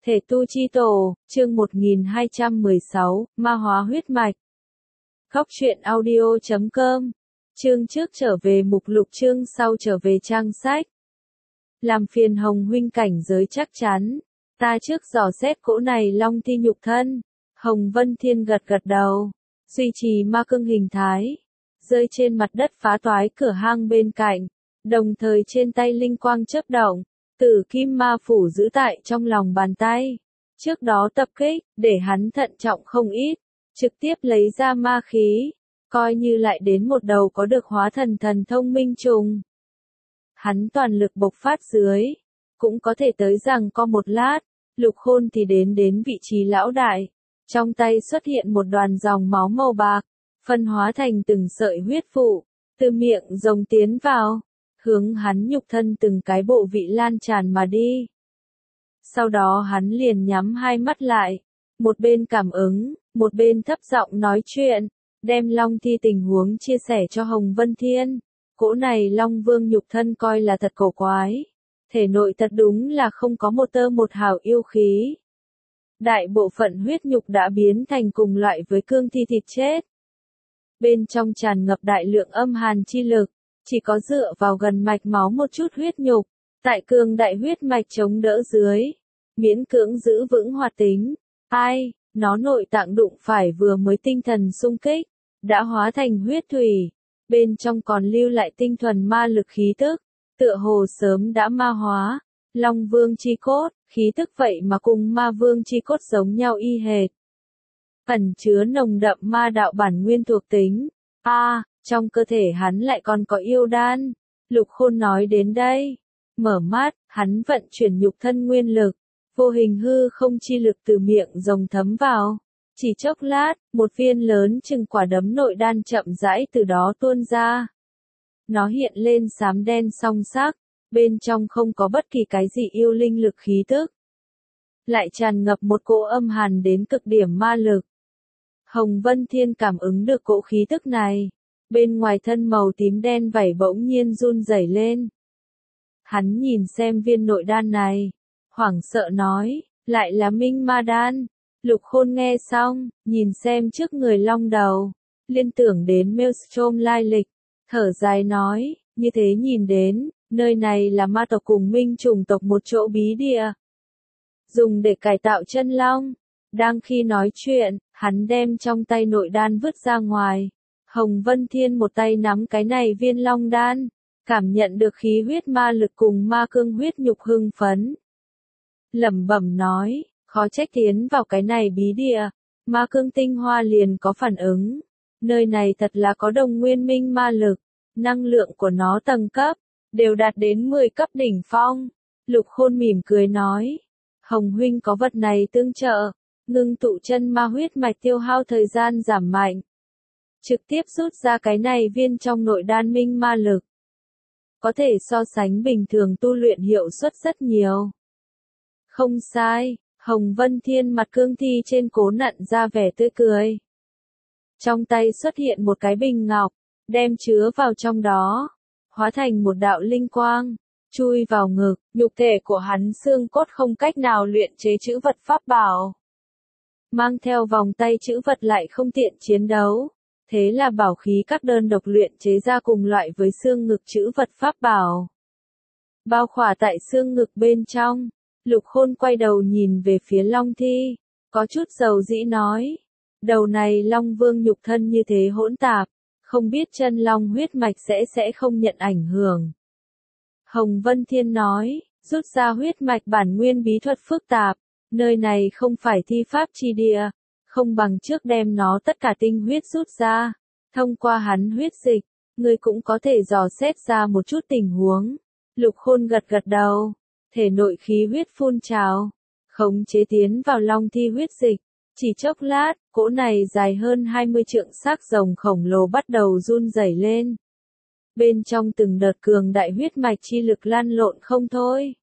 Thể tu chi tổ, chương 1216, ma hóa huyết mạch. Góc truyện audio.com. Chương trước trở về mục lục, chương sau trở về trang sách. Làm phiền Hồng huynh cảnh giới chắc chắn. Ta trước dò xét cỗ này long thi nhục thân. Hồng Vân Thiên gật gật đầu. Duy trì ma cương hình thái. Rơi trên mặt đất phá toái cửa hang bên cạnh. Đồng thời trên tay linh quang chớp động. Tử kim ma phủ giữ tại trong lòng bàn tay. Trước đó tập kích, để hắn thận trọng không ít. Trực tiếp lấy ra ma khí. Coi như lại đến một đầu có được hóa thần thần thông minh trùng. Hắn toàn lực bộc phát dưới. Cũng có thể tới rằng có một lát. Lục Khôn thì đến vị trí lão đại. Trong tay xuất hiện một đoàn dòng máu màu bạc. Phân hóa thành từng sợi huyết phụ. Từ miệng rồng tiến vào. Hướng hắn nhục thân từng cái bộ vị lan tràn mà đi. Sau đó hắn liền nhắm hai mắt lại, một bên cảm ứng, một bên thấp giọng nói chuyện, đem Long Thi tình huống chia sẻ cho Hồng Vân Thiên. Cỗ này Long Vương nhục thân coi là thật cổ quái, thể nội thật đúng là không có một tơ một hào yêu khí. Đại bộ phận huyết nhục đã biến thành cùng loại với cương thi thịt chết. Bên trong tràn ngập đại lượng âm hàn chi lực. Chỉ có dựa vào gần mạch máu một chút huyết nhục, tại cường đại huyết mạch chống đỡ dưới, miễn cưỡng giữ vững hoạt tính. Ai, nó nội tạng đụng phải vừa mới tinh thần xung kích, đã hóa thành huyết thủy, bên trong còn lưu lại tinh thuần ma lực khí tức, tựa hồ sớm đã ma hóa. Long Vương chi cốt, khí tức vậy mà cùng ma vương chi cốt giống nhau y hệt. Ẩn chứa nồng đậm ma đạo bản nguyên thuộc tính. Trong cơ thể hắn lại còn có yêu đan. Lục Khôn nói đến đây. Mở mắt, hắn vận chuyển nhục thân nguyên lực. Vô hình hư không chi lực từ miệng rồng thấm vào. Chỉ chốc lát, một viên lớn chừng quả đấm nội đan chậm rãi từ đó tuôn ra. Nó hiện lên xám đen song sắc. Bên trong không có bất kỳ cái gì yêu linh lực khí tức. Lại tràn ngập một cỗ âm hàn đến cực điểm ma lực. Hồng Vân Thiên cảm ứng được cỗ khí tức này. Bên ngoài thân màu tím đen vảy bỗng nhiên run rẩy lên. Hắn nhìn xem viên nội đan này, hoảng sợ nói, lại là minh ma đan. Lục Khôn nghe xong, nhìn xem trước người long đầu, liên tưởng đến Maelstrom lai lịch, thở dài nói, như thế nhìn đến, nơi này là ma tộc cùng minh trùng tộc một chỗ bí địa. Dùng để cải tạo chân long. Đang khi nói chuyện, hắn đem trong tay nội đan vứt ra ngoài. Hồng Vân Thiên một tay nắm cái này viên long đan, cảm nhận được khí huyết ma lực cùng ma cương huyết nhục hưng phấn. Lẩm bẩm nói, khó trách tiến vào cái này bí địa, ma cương tinh hoa liền có phản ứng. Nơi này thật là có đồng nguyên minh ma lực, năng lượng của nó tầng cấp, đều đạt đến 10 cấp đỉnh phong. Lục Khôn mỉm cười nói, Hồng huynh có vật này tương trợ, ngưng tụ chân ma huyết mạch tiêu hao thời gian giảm mạnh. Trực tiếp rút ra cái này viên trong nội đan minh ma lực. Có thể so sánh bình thường tu luyện hiệu suất rất nhiều. Không sai, Hồng Vân Thiên mặt cương thi trên cố nặn ra vẻ tươi cười. Trong tay xuất hiện một cái bình ngọc, đem chứa vào trong đó, hóa thành một đạo linh quang, chui vào ngực. Nhục thể của hắn xương cốt không cách nào luyện chế chữ vật pháp bảo. Mang theo vòng tay chữ vật lại không tiện chiến đấu. Thế là bảo khí các đơn độc luyện chế ra cùng loại với xương ngực chữ vật pháp bảo. Bao khỏa tại xương ngực bên trong, Lục Khôn quay đầu nhìn về phía Long Thi, có chút dầu dĩ nói. Đầu này Long Vương nhục thân như thế hỗn tạp, không biết chân long huyết mạch sẽ không nhận ảnh hưởng. Hồng Vân Thiên nói, rút ra huyết mạch bản nguyên bí thuật phức tạp, nơi này không phải thi pháp chi địa. Không bằng trước đem nó tất cả tinh huyết rút ra, thông qua hắn huyết dịch, ngươi cũng có thể dò xét ra một chút tình huống. Lục Khôn gật gật đầu, thể nội khí huyết phun trào, khống chế tiến vào long thi huyết dịch. Chỉ chốc lát, cỗ này dài hơn 20 trượng xác rồng khổng lồ bắt đầu run rẩy lên. Bên trong từng đợt cường đại huyết mạch chi lực lan lộn không thôi.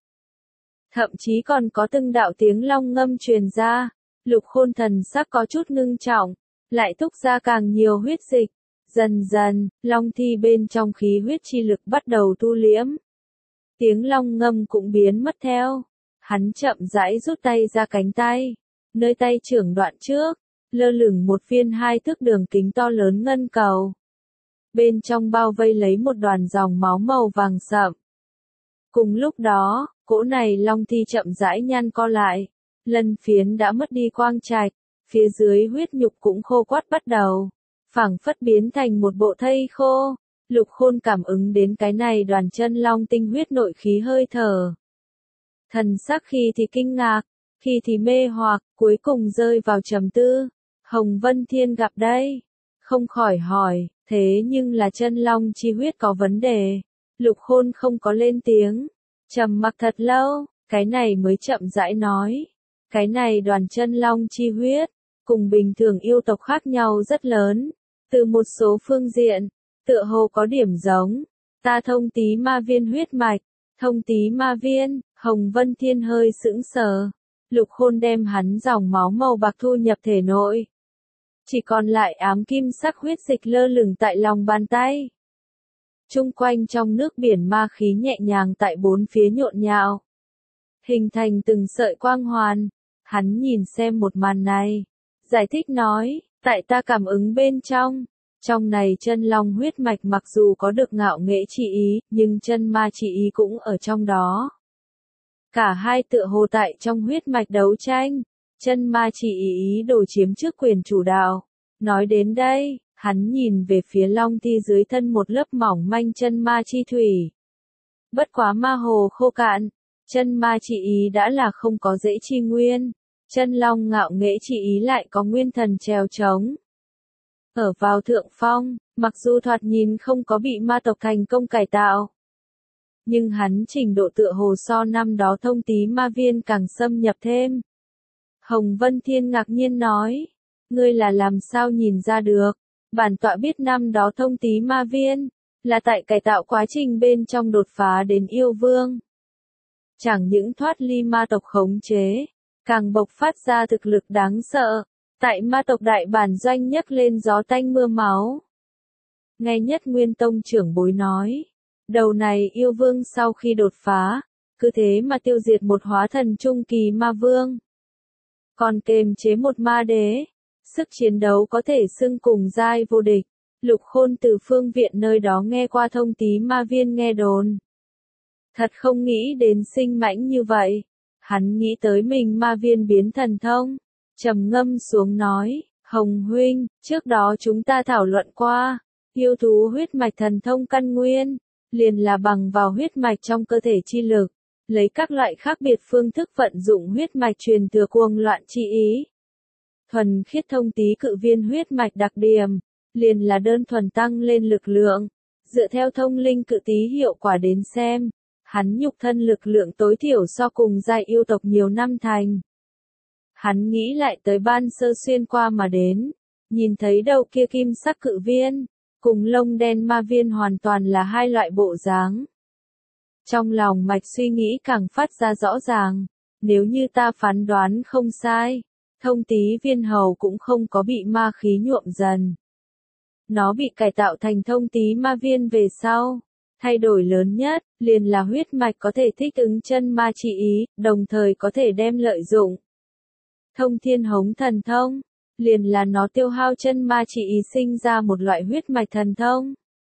Thậm chí còn có từng đạo tiếng long ngâm truyền ra. Lục Khôn thần sắc có chút ngưng trọng, lại thúc ra càng nhiều huyết dịch. Dần dần, long thi bên trong khí huyết chi lực bắt đầu thu liễm. Tiếng long ngâm cũng biến mất theo. Hắn chậm rãi rút tay ra cánh tay. Nơi tay trưởng đoạn trước, lơ lửng một viên 2 thước đường kính to lớn ngân cầu. Bên trong bao vây lấy một đoàn dòng máu màu vàng sậm. Cùng lúc đó, cỗ này long thi chậm rãi nhăn co lại. Lân phiến đã mất đi quang trạch, phía dưới huyết nhục cũng khô quắt bắt đầu. Phảng phất biến thành một bộ thây khô. Lục Khôn cảm ứng đến cái này đoàn chân long tinh huyết nội khí hơi thở. Thần sắc khi thì kinh ngạc, khi thì mê hoặc, cuối cùng rơi vào trầm tư. Hồng Vân Thiên gặp đây, không khỏi hỏi, thế nhưng là chân long chi huyết có vấn đề. Lục Khôn không có lên tiếng, trầm mặc thật lâu, cái này mới chậm rãi nói. Cái này đoàn chân long chi huyết, cùng bình thường yêu tộc khác nhau rất lớn. Từ một số phương diện, tựa hồ có điểm giống. Ta thông tí ma viên huyết mạch, thông tí ma viên, Hồng Vân Thiên hơi sững sờ. Lục Khôn đem hắn dòng máu màu bạc thu nhập thể nội. Chỉ còn lại ám kim sắc huyết dịch lơ lửng tại lòng bàn tay. Trung quanh trong nước biển ma khí nhẹ nhàng tại bốn phía nhộn nhạo. Hình thành từng sợi quang hoàn. Hắn nhìn xem một màn này. Giải thích nói, tại ta cảm ứng bên trong này chân long huyết mạch mặc dù có được ngạo nghệ chi ý, nhưng chân ma chi ý cũng ở trong đó. Cả hai tựa hồ tại trong huyết mạch đấu tranh, chân ma chi ý đồ chiếm trước quyền chủ đạo. Nói đến đây, hắn nhìn về phía long thi dưới thân một lớp mỏng manh chân ma chi thủy. Bất quá ma hồ khô cạn, chân ma chi ý đã là không có dễ chi nguyên, chân long ngạo nghệ chi ý lại có nguyên thần trèo trống. Ở vào thượng phong, mặc dù thoạt nhìn không có bị ma tộc thành công cải tạo, nhưng hắn trình độ tựa hồ so năm đó thông tí ma viên càng xâm nhập thêm. Hồng Vân Thiên ngạc nhiên nói, ngươi là làm sao nhìn ra được, bản tọa biết năm đó thông tí ma viên, là tại cải tạo quá trình bên trong đột phá đến yêu vương. Chẳng những thoát ly ma tộc khống chế, càng bộc phát ra thực lực đáng sợ. Tại ma tộc đại bản doanh nhấc lên gió tanh mưa máu. Nghe Nhất Nguyên Tông trưởng bối nói, đầu này yêu vương sau khi đột phá, cứ thế mà tiêu diệt một hóa thần trung kỳ ma vương. Còn kềm chế một ma đế, sức chiến đấu có thể xưng cùng giai vô địch. Lục Khôn từ phương viện nơi đó nghe qua thông tí ma viên nghe đồn. Thật không nghĩ đến sinh mãnh như vậy. Hắn nghĩ tới mình ma viên biến thần thông. Trầm ngâm xuống nói, Hồng huynh, trước đó chúng ta thảo luận qua, yêu thú huyết mạch thần thông căn nguyên, liền là bằng vào huyết mạch trong cơ thể chi lực, lấy các loại khác biệt phương thức vận dụng huyết mạch truyền thừa cuồng loạn chi ý. Thuần khiết thông tí cự viên huyết mạch đặc điểm, liền là đơn thuần tăng lên lực lượng, dựa theo thông linh cự tí hiệu quả đến xem, hắn nhục thân lực lượng tối thiểu so cùng giai yêu tộc nhiều năm thành. Hắn nghĩ lại tới ban sơ xuyên qua mà đến, nhìn thấy đầu kia kim sắc cự viên, cùng lông đen ma viên hoàn toàn là hai loại bộ dáng. Trong lòng mạch suy nghĩ càng phát ra rõ ràng, nếu như ta phán đoán không sai, thông tí viên hầu cũng không có bị ma khí nhuộm dần. Nó bị cải tạo thành thông tí ma viên về sau. Thay đổi lớn nhất, liền là huyết mạch có thể thích ứng chân ma chi ý, đồng thời có thể đem lợi dụng. Thông thiên hống thần thông, liền là nó tiêu hao chân ma chi ý sinh ra một loại huyết mạch thần thông.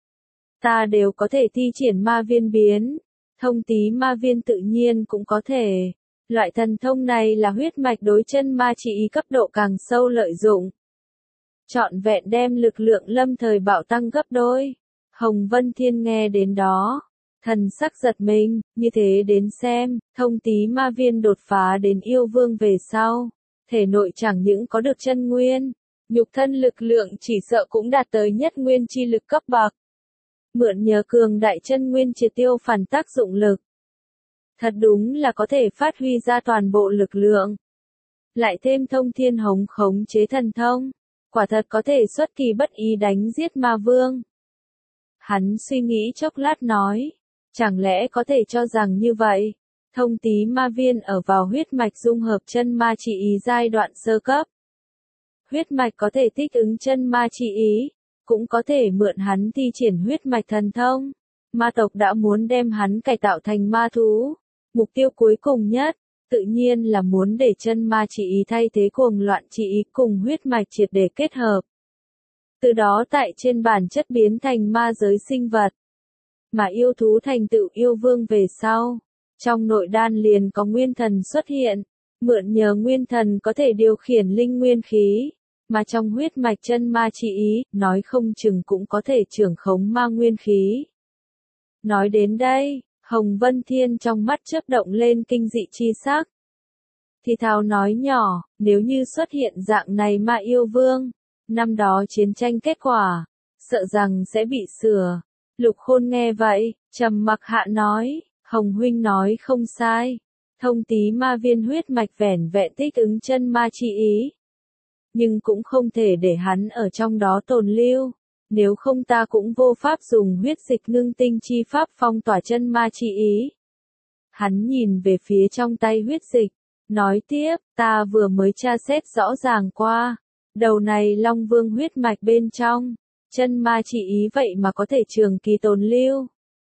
Ta đều có thể thi triển ma viên biến, thông tí ma viên tự nhiên cũng có thể. Loại thần thông này là huyết mạch đối chân ma chi ý cấp độ càng sâu lợi dụng. Trọn vẹn đem lực lượng lâm thời bạo tăng gấp đôi. Hồng Vân Thiên nghe đến đó, thần sắc giật mình, như thế đến xem, thông tí ma viên đột phá đến yêu vương về sau. Thể nội chẳng những có được chân nguyên, nhục thân lực lượng chỉ sợ cũng đạt tới nhất nguyên chi lực cấp bậc. Mượn nhờ cường đại chân nguyên triệt tiêu phản tác dụng lực. Thật đúng là có thể phát huy ra toàn bộ lực lượng. Lại thêm thông thiên hống khống chế thần thông, quả thật có thể xuất kỳ bất ý đánh giết ma vương. Hắn suy nghĩ chốc lát nói, chẳng lẽ có thể cho rằng như vậy, thông tí ma viên ở vào huyết mạch dung hợp chân ma chi ý giai đoạn sơ cấp. Huyết mạch có thể thích ứng chân ma chi ý, cũng có thể mượn hắn thi triển huyết mạch thần thông. Ma tộc đã muốn đem hắn cải tạo thành ma thú, mục tiêu cuối cùng nhất, tự nhiên là muốn để chân ma chi ý thay thế cuồng loạn chi ý cùng huyết mạch triệt để kết hợp. Từ đó tại trên bản chất biến thành ma giới sinh vật. Mà yêu thú thành tựu yêu vương về sau. Trong nội đan liền có nguyên thần xuất hiện. Mượn nhờ nguyên thần có thể điều khiển linh nguyên khí. Mà trong huyết mạch chân ma chi ý, nói không chừng cũng có thể trưởng khống ma nguyên khí. Nói đến đây, Hồng Vân Thiên trong mắt chớp động lên kinh dị chi sắc. Thì thào nói nhỏ, nếu như xuất hiện dạng này ma yêu vương, năm đó chiến tranh kết quả, sợ rằng sẽ bị sửa. Lục Khôn nghe vậy, trầm mặc hạ nói, Hồng huynh nói không sai, thông tí ma viên huyết mạch vẻn vẹn thích ứng chân ma chi ý. Nhưng cũng không thể để hắn ở trong đó tồn lưu, nếu không ta cũng vô pháp dùng huyết dịch ngưng tinh chi pháp phong tỏa chân ma chi ý. Hắn nhìn về phía trong tay huyết dịch, nói tiếp, ta vừa mới tra xét rõ ràng qua, đầu này Long Vương huyết mạch bên trong, chân ma chi ý vậy mà có thể trường kỳ tồn lưu.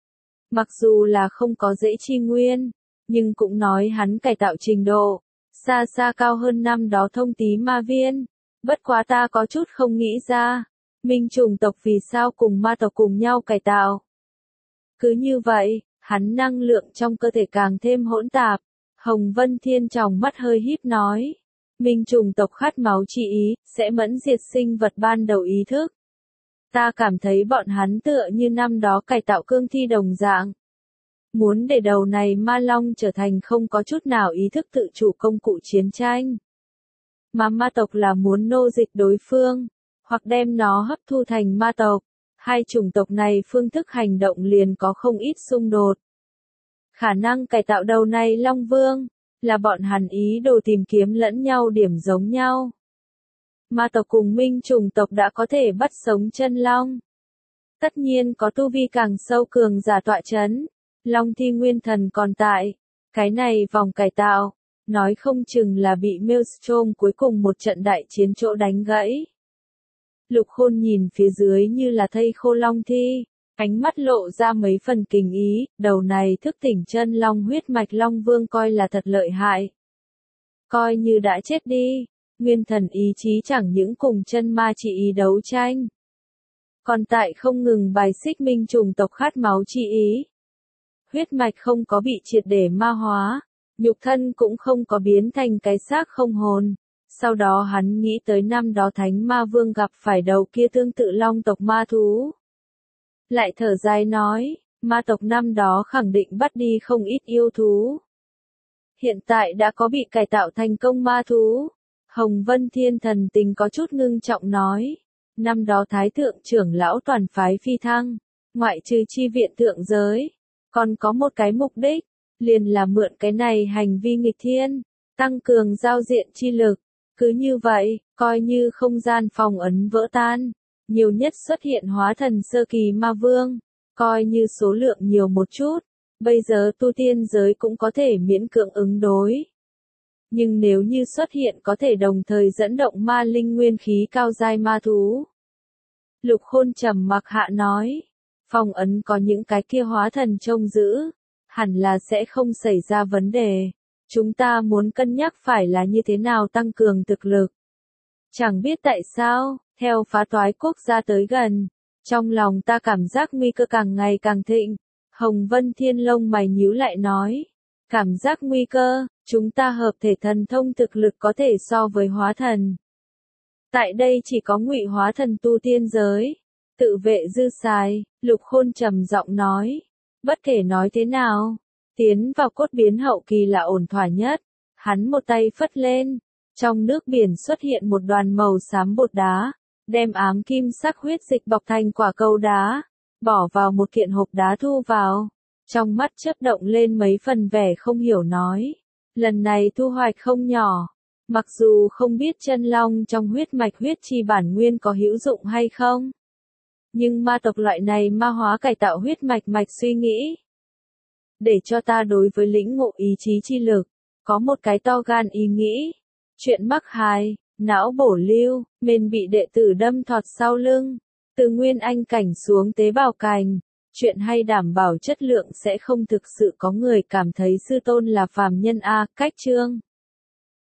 Mặc dù là không có dễ chi nguyên, nhưng cũng nói hắn cải tạo trình độ, xa xa cao hơn năm đó thông tí ma viên. Bất quá ta có chút không nghĩ ra, minh trùng tộc vì sao cùng ma tộc cùng nhau cải tạo. Cứ như vậy, hắn năng lượng trong cơ thể càng thêm hỗn tạp. Hồng Vân Thiên tròng mắt hơi híp nói, minh trùng tộc khát máu chi ý, sẽ mẫn diệt sinh vật ban đầu ý thức. Ta cảm thấy bọn hắn tựa như năm đó cải tạo cương thi đồng dạng. Muốn để đầu này ma long trở thành không có chút nào ý thức tự chủ công cụ chiến tranh. Mà ma tộc là muốn nô dịch đối phương, hoặc đem nó hấp thu thành ma tộc. Hai chủng tộc này phương thức hành động liền có không ít xung đột. Khả năng cải tạo đầu này Long Vương, là bọn hắn ý đồ tìm kiếm lẫn nhau điểm giống nhau. Ma tộc cùng minh chủng tộc đã có thể bắt sống chân long. Tất nhiên có tu vi càng sâu cường giả tọa chấn. Long thi nguyên thần còn tại. Cái này vòng cải tạo, nói không chừng là bị Maelstrom cuối cùng một trận đại chiến chỗ đánh gãy. Lục Khôn nhìn phía dưới như là thây khô long thi, ánh mắt lộ ra mấy phần kinh ý, đầu này thức tỉnh chân long huyết mạch Long Vương coi là thật lợi hại. Coi như đã chết đi, nguyên thần ý chí chẳng những cùng chân ma chi ý đấu tranh. Còn tại không ngừng bài xích minh trùng tộc khát máu chi ý. Huyết mạch không có bị triệt để ma hóa, nhục thân cũng không có biến thành cái xác không hồn. Sau đó hắn nghĩ tới năm đó Thánh Ma Vương gặp phải đầu kia tương tự long tộc ma thú. Lại thở dài nói, ma tộc năm đó khẳng định bắt đi không ít yêu thú. Hiện tại đã có bị cải tạo thành công ma thú. Hồng Vân Thiên thần tình có chút ngưng trọng nói, năm đó Thái Thượng trưởng lão toàn phái phi thăng, ngoại trừ chi viện thượng giới, còn có một cái mục đích, liền là mượn cái này hành vi nghịch thiên, tăng cường giao diện chi lực. Cứ như vậy, coi như không gian phong ấn vỡ tan, nhiều nhất xuất hiện hóa thần sơ kỳ ma vương, coi như số lượng nhiều một chút, bây giờ tu tiên giới cũng có thể miễn cưỡng ứng đối. Nhưng nếu như xuất hiện có thể đồng thời dẫn động ma linh nguyên khí cao giai ma thú. Lục Khôn trầm mặc hạ nói, phong ấn có những cái kia hóa thần trông giữ, hẳn là sẽ không xảy ra vấn đề. Chúng ta muốn cân nhắc phải là như thế nào tăng cường thực lực. Chẳng biết tại sao, theo phá toái quốc gia tới gần, trong lòng ta cảm giác nguy cơ càng ngày càng thịnh. Hồng Vân Thiên lông mày nhíu lại nói, cảm giác nguy cơ, chúng ta hợp thể thần thông thực lực có thể so với hóa thần. Tại đây chỉ có ngụy hóa thần tu tiên giới, tự vệ dư xài, Lục Khôn trầm giọng nói, bất kể nói thế nào. Tiến vào cốt biến hậu kỳ là ổn thỏa nhất. Hắn một tay phất lên, trong nước biển xuất hiện một đoàn màu xám bột đá, đem ám kim sắc huyết dịch bọc thành quả cầu đá, bỏ vào một kiện hộp đá thu vào. Trong mắt chớp động lên mấy phần vẻ không hiểu nói, lần này thu hoạch không nhỏ. Mặc dù không biết chân long trong huyết mạch huyết chi bản nguyên có hữu dụng hay không, nhưng ma tộc loại này ma hóa cải tạo huyết mạch suy nghĩ. Để cho ta đối với lĩnh ngộ ý chí chi lực, có một cái to gan ý nghĩ. Chuyện mắc hài, não bổ lưu, mền bị đệ tử đâm thọt sau lưng, từ nguyên anh cảnh xuống tế bào cành, Chuyện hay đảm bảo chất lượng sẽ không thực sự có người cảm thấy sư tôn là phàm nhân a. Cách chương